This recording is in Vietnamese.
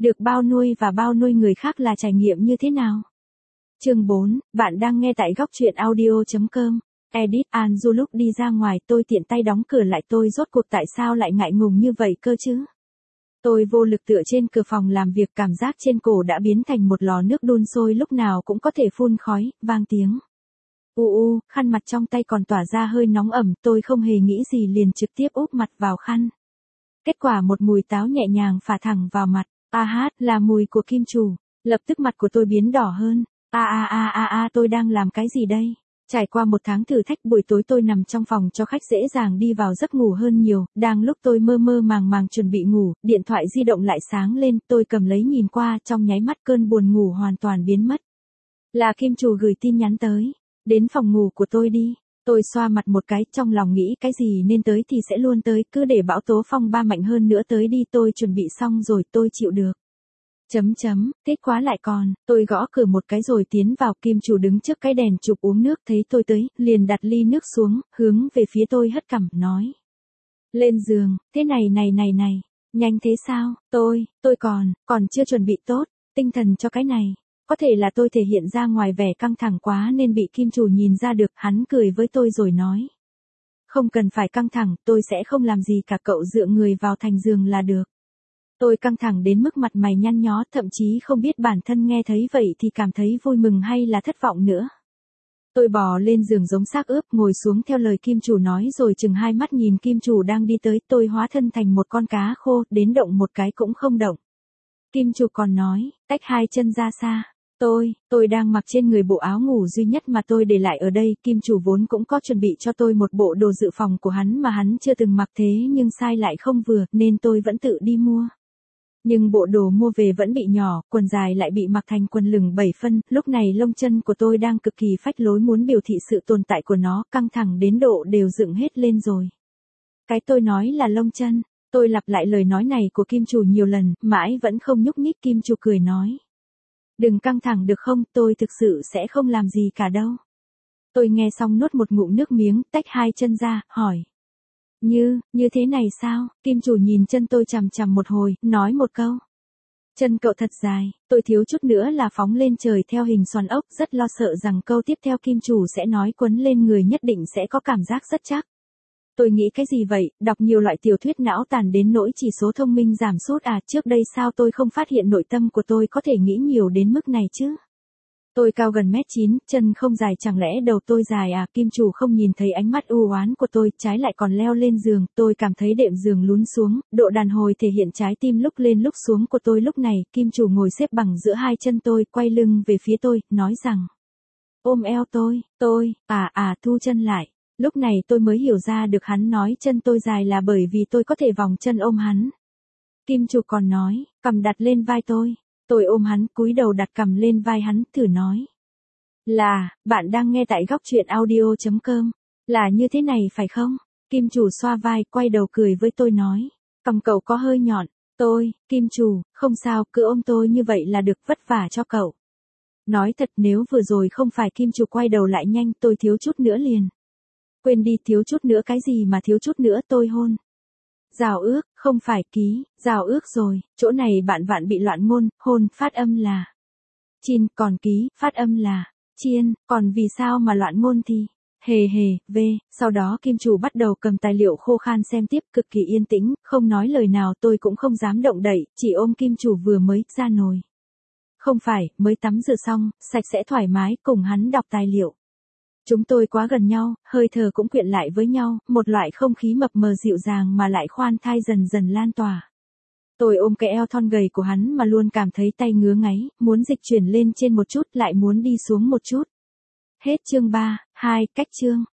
Được bao nuôi và bao nuôi người khác là trải nghiệm như thế nào? Chương 4, bạn đang nghe tại góc truyện audio.com. Edit Anju lúc đi ra ngoài tôi tiện tay đóng cửa lại tôi rốt cuộc tại sao lại ngại ngùng như vậy cơ chứ? Tôi vô lực tựa trên cửa phòng làm việc cảm giác trên cổ đã biến thành một lò nước đun sôi lúc nào cũng có thể phun khói, vang tiếng. Khăn mặt trong tay còn tỏa ra hơi nóng ẩm tôi không hề nghĩ gì liền trực tiếp úp mặt vào khăn. Kết quả một mùi táo nhẹ nhàng phả thẳng vào mặt. Là mùi của kim chủ. Lập tức mặt của tôi biến đỏ hơn. Tôi đang làm cái gì đây? Trải qua một tháng thử thách buổi tối tôi nằm trong phòng cho khách dễ dàng đi vào giấc ngủ hơn nhiều. Đang lúc tôi mơ mơ màng màng chuẩn bị ngủ, điện thoại di động lại sáng lên. Tôi cầm lấy nhìn qua trong nháy mắt cơn buồn ngủ hoàn toàn biến mất. Là kim chủ gửi tin nhắn tới. Đến phòng ngủ của tôi đi. Tôi xoa mặt một cái trong lòng nghĩ cái gì nên tới thì sẽ luôn tới. Cứ để bão tố phong ba mạnh hơn nữa tới đi tôi chuẩn bị xong rồi tôi chịu được. Kết quả lại còn, tôi gõ cửa một cái rồi tiến vào kim chủ đứng trước cái đèn chụp uống nước thấy tôi tới, liền đặt ly nước xuống, hướng về phía tôi hất cằm, nói. Lên giường, thế này, nhanh thế sao, tôi còn chưa chuẩn bị tốt, tinh thần cho cái này. Có thể là tôi thể hiện ra ngoài vẻ căng thẳng quá nên bị kim chủ nhìn ra được, hắn cười với tôi rồi nói. Không cần phải căng thẳng, tôi sẽ không làm gì cả cậu dựa người vào thành giường là được. Tôi căng thẳng đến mức mặt mày nhăn nhó, thậm chí không biết bản thân nghe thấy vậy thì cảm thấy vui mừng hay là thất vọng nữa. Tôi bò lên giường giống xác ướp ngồi xuống theo lời kim chủ nói rồi chừng hai mắt nhìn kim chủ đang đi tới, tôi hóa thân thành một con cá khô, đến động một cái cũng không động. Kim chủ còn nói, tách hai chân ra xa. Tôi đang mặc trên người bộ áo ngủ duy nhất mà tôi để lại ở đây, kim chủ vốn cũng có chuẩn bị cho tôi một bộ đồ dự phòng của hắn mà hắn chưa từng mặc thế nhưng size lại không vừa nên tôi vẫn tự đi mua. Nhưng bộ đồ mua về vẫn bị nhỏ, quần dài lại bị mặc thành quần lửng 7 phân, lúc này lông chân của tôi đang cực kỳ phách lối muốn biểu thị sự tồn tại của nó, căng thẳng đến độ đều dựng hết lên rồi. Cái tôi nói là lông chân, tôi lặp lại lời nói này của kim chủ nhiều lần, mãi vẫn không nhúc nhích. Kim chủ cười nói. Đừng căng thẳng được không, tôi thực sự sẽ không làm gì cả đâu. Tôi nghe xong nuốt một ngụm nước miếng, tách hai chân ra, hỏi. Như thế này sao? Kim chủ nhìn chân tôi chằm chằm một hồi, nói một câu. Chân cậu thật dài, tôi thiếu chút nữa là phóng lên trời theo hình xoắn ốc, rất lo sợ rằng câu tiếp theo kim chủ sẽ nói quấn lên người nhất định sẽ có cảm giác rất chắc. Tôi nghĩ cái gì vậy, đọc nhiều loại tiểu thuyết não tàn đến nỗi chỉ số thông minh giảm sút à, trước đây sao tôi không phát hiện nội tâm của tôi có thể nghĩ nhiều đến mức này chứ? Tôi cao gần 1m9, chân không dài chẳng lẽ đầu tôi dài à, kim chủ không nhìn thấy ánh mắt u oán của tôi, trái lại còn leo lên giường, tôi cảm thấy đệm giường lún xuống, độ đàn hồi thể hiện trái tim lúc lên lúc xuống của tôi lúc này, kim chủ ngồi xếp bằng giữa hai chân tôi, quay lưng về phía tôi, nói rằng. Ôm eo tôi, thu chân lại. Lúc này tôi mới hiểu ra được hắn nói chân tôi dài là bởi vì tôi có thể vòng chân ôm hắn. Kim chủ còn nói, cằm đặt lên vai tôi. Tôi ôm hắn, cúi đầu đặt cằm lên vai hắn, thử nói. Là, bạn đang nghe tại góc truyện audio.com. Là như thế này phải không? Kim chủ xoa vai, quay đầu cười với tôi nói. Cằm cậu có hơi nhọn. Kim chủ, không sao, cứ ôm tôi như vậy là được, vất vả cho cậu. Nói thật nếu vừa rồi không phải kim chủ quay đầu lại nhanh tôi thiếu chút nữa liền. Quên đi, thiếu chút nữa cái gì mà thiếu chút nữa, tôi hôn. Giao ước, không phải ký, giao ước rồi, chỗ này bạn vạn bị loạn ngôn, hôn, phát âm là chin, còn ký, phát âm là chiên, còn vì sao mà loạn ngôn thì sau đó kim chủ bắt đầu cầm tài liệu khô khan xem tiếp, cực kỳ yên tĩnh, không nói lời nào, tôi cũng không dám động đậy, chỉ ôm kim chủ vừa mới ra nồi. Không phải, mới tắm rửa xong, sạch sẽ thoải mái, cùng hắn đọc tài liệu. Chúng tôi quá gần nhau, hơi thở cũng quyện lại với nhau, một loại không khí mập mờ dịu dàng mà lại khoan thai dần dần lan tỏa. Tôi ôm cái eo thon gầy của hắn mà luôn cảm thấy tay ngứa ngáy, muốn dịch chuyển lên trên một chút lại muốn đi xuống một chút. Hết chương 3, cách chương.